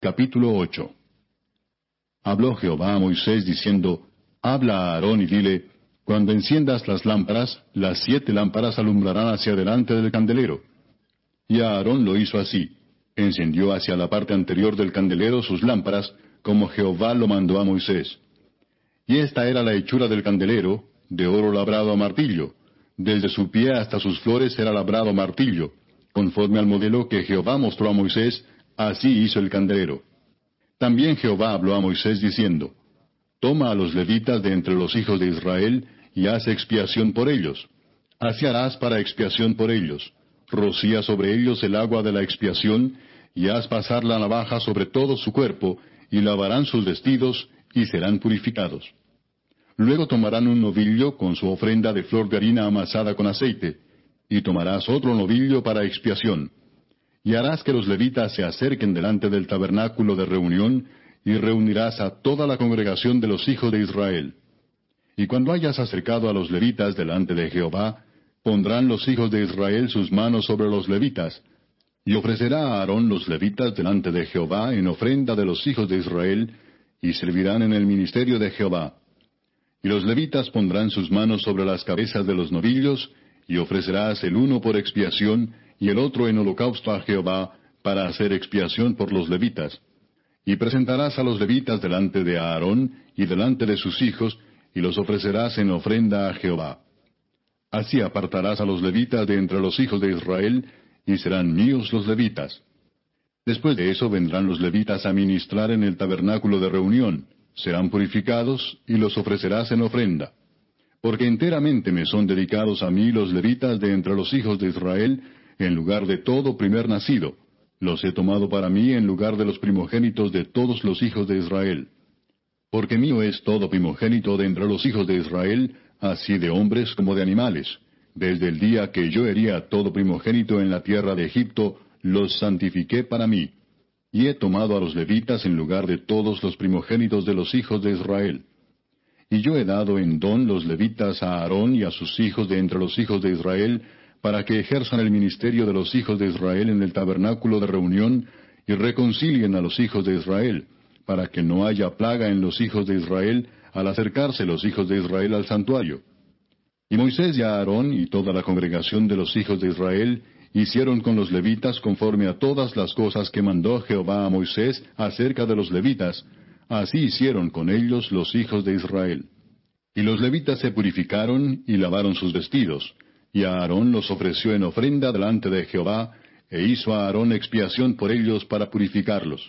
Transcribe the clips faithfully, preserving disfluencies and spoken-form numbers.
Capítulo ocho. Habló Jehová a Moisés diciendo, Habla a Aarón y dile, Cuando enciendas las lámparas, las siete lámparas alumbrarán hacia delante del candelero. Y Aarón lo hizo así. Encendió hacia la parte anterior del candelero sus lámparas, como Jehová lo mandó a Moisés. Y esta era la hechura del candelero, de oro labrado a martillo. Desde su pie hasta sus flores era labrado a martillo. Conforme al modelo que Jehová mostró a Moisés, así hizo el candelero. También Jehová habló a Moisés diciendo, Toma a los levitas de entre los hijos de Israel, y haz expiación por ellos. Así harás para expiación por ellos. Rocía sobre ellos el agua de la expiación, y haz pasar la navaja sobre todo su cuerpo, y lavarán sus vestidos, y serán purificados. Luego tomarán un novillo con su ofrenda de flor de harina amasada con aceite, y tomarás otro novillo para expiación. Y harás que los levitas se acerquen delante del tabernáculo de reunión, y reunirás a toda la congregación de los hijos de Israel. Y cuando hayas acercado a los levitas delante de Jehová, pondrán los hijos de Israel sus manos sobre los levitas, y ofrecerá a Aarón los levitas delante de Jehová en ofrenda de los hijos de Israel, y servirán en el ministerio de Jehová. Y los levitas pondrán sus manos sobre las cabezas de los novillos, y ofrecerás el uno por expiación, y el otro en holocausto a Jehová, para hacer expiación por los levitas. Y presentarás a los levitas delante de Aarón, y delante de sus hijos, y los ofrecerás en ofrenda a Jehová. Así apartarás a los levitas de entre los hijos de Israel, y serán míos los levitas. Después de eso vendrán los levitas a ministrar en el tabernáculo de reunión, serán purificados, y los ofrecerás en ofrenda. Porque enteramente me son dedicados a mí los levitas de entre los hijos de Israel, en lugar de todo primer nacido. Los he tomado para mí en lugar de los primogénitos de todos los hijos de Israel. Porque mío es todo primogénito de entre los hijos de Israel, así de hombres como de animales. Desde el día que yo herí a todo primogénito en la tierra de Egipto, los santifiqué para mí. Y he tomado a los levitas en lugar de todos los primogénitos de los hijos de Israel. Y yo he dado en don los levitas a Aarón y a sus hijos de entre los hijos de Israel, para que ejerzan el ministerio de los hijos de Israel en el tabernáculo de reunión, y reconcilien a los hijos de Israel, para que no haya plaga en los hijos de Israel, al acercarse los hijos de Israel al santuario. Y Moisés y Aarón y toda la congregación de los hijos de Israel hicieron con los levitas conforme a todas las cosas que mandó Jehová a Moisés acerca de los levitas, así hicieron con ellos los hijos de Israel. Y los levitas se purificaron y lavaron sus vestidos, y Aarón los ofreció en ofrenda delante de Jehová, e hizo a Aarón expiación por ellos para purificarlos.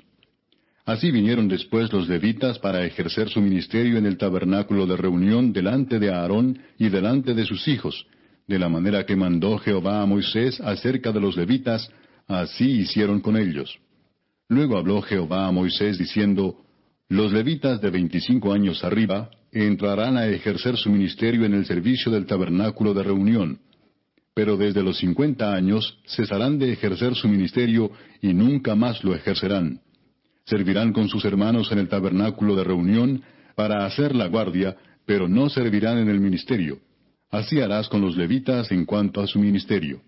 Así vinieron después los levitas para ejercer su ministerio en el tabernáculo de reunión delante de Aarón y delante de sus hijos, de la manera que mandó Jehová a Moisés acerca de los levitas, así hicieron con ellos. Luego habló Jehová a Moisés diciendo, Los levitas de veinticinco años arriba entrarán a ejercer su ministerio en el servicio del tabernáculo de reunión. Pero desde los cincuenta años cesarán de ejercer su ministerio y nunca más lo ejercerán. Servirán con sus hermanos en el tabernáculo de reunión para hacer la guardia, pero no servirán en el ministerio. Así harás con los levitas en cuanto a su ministerio.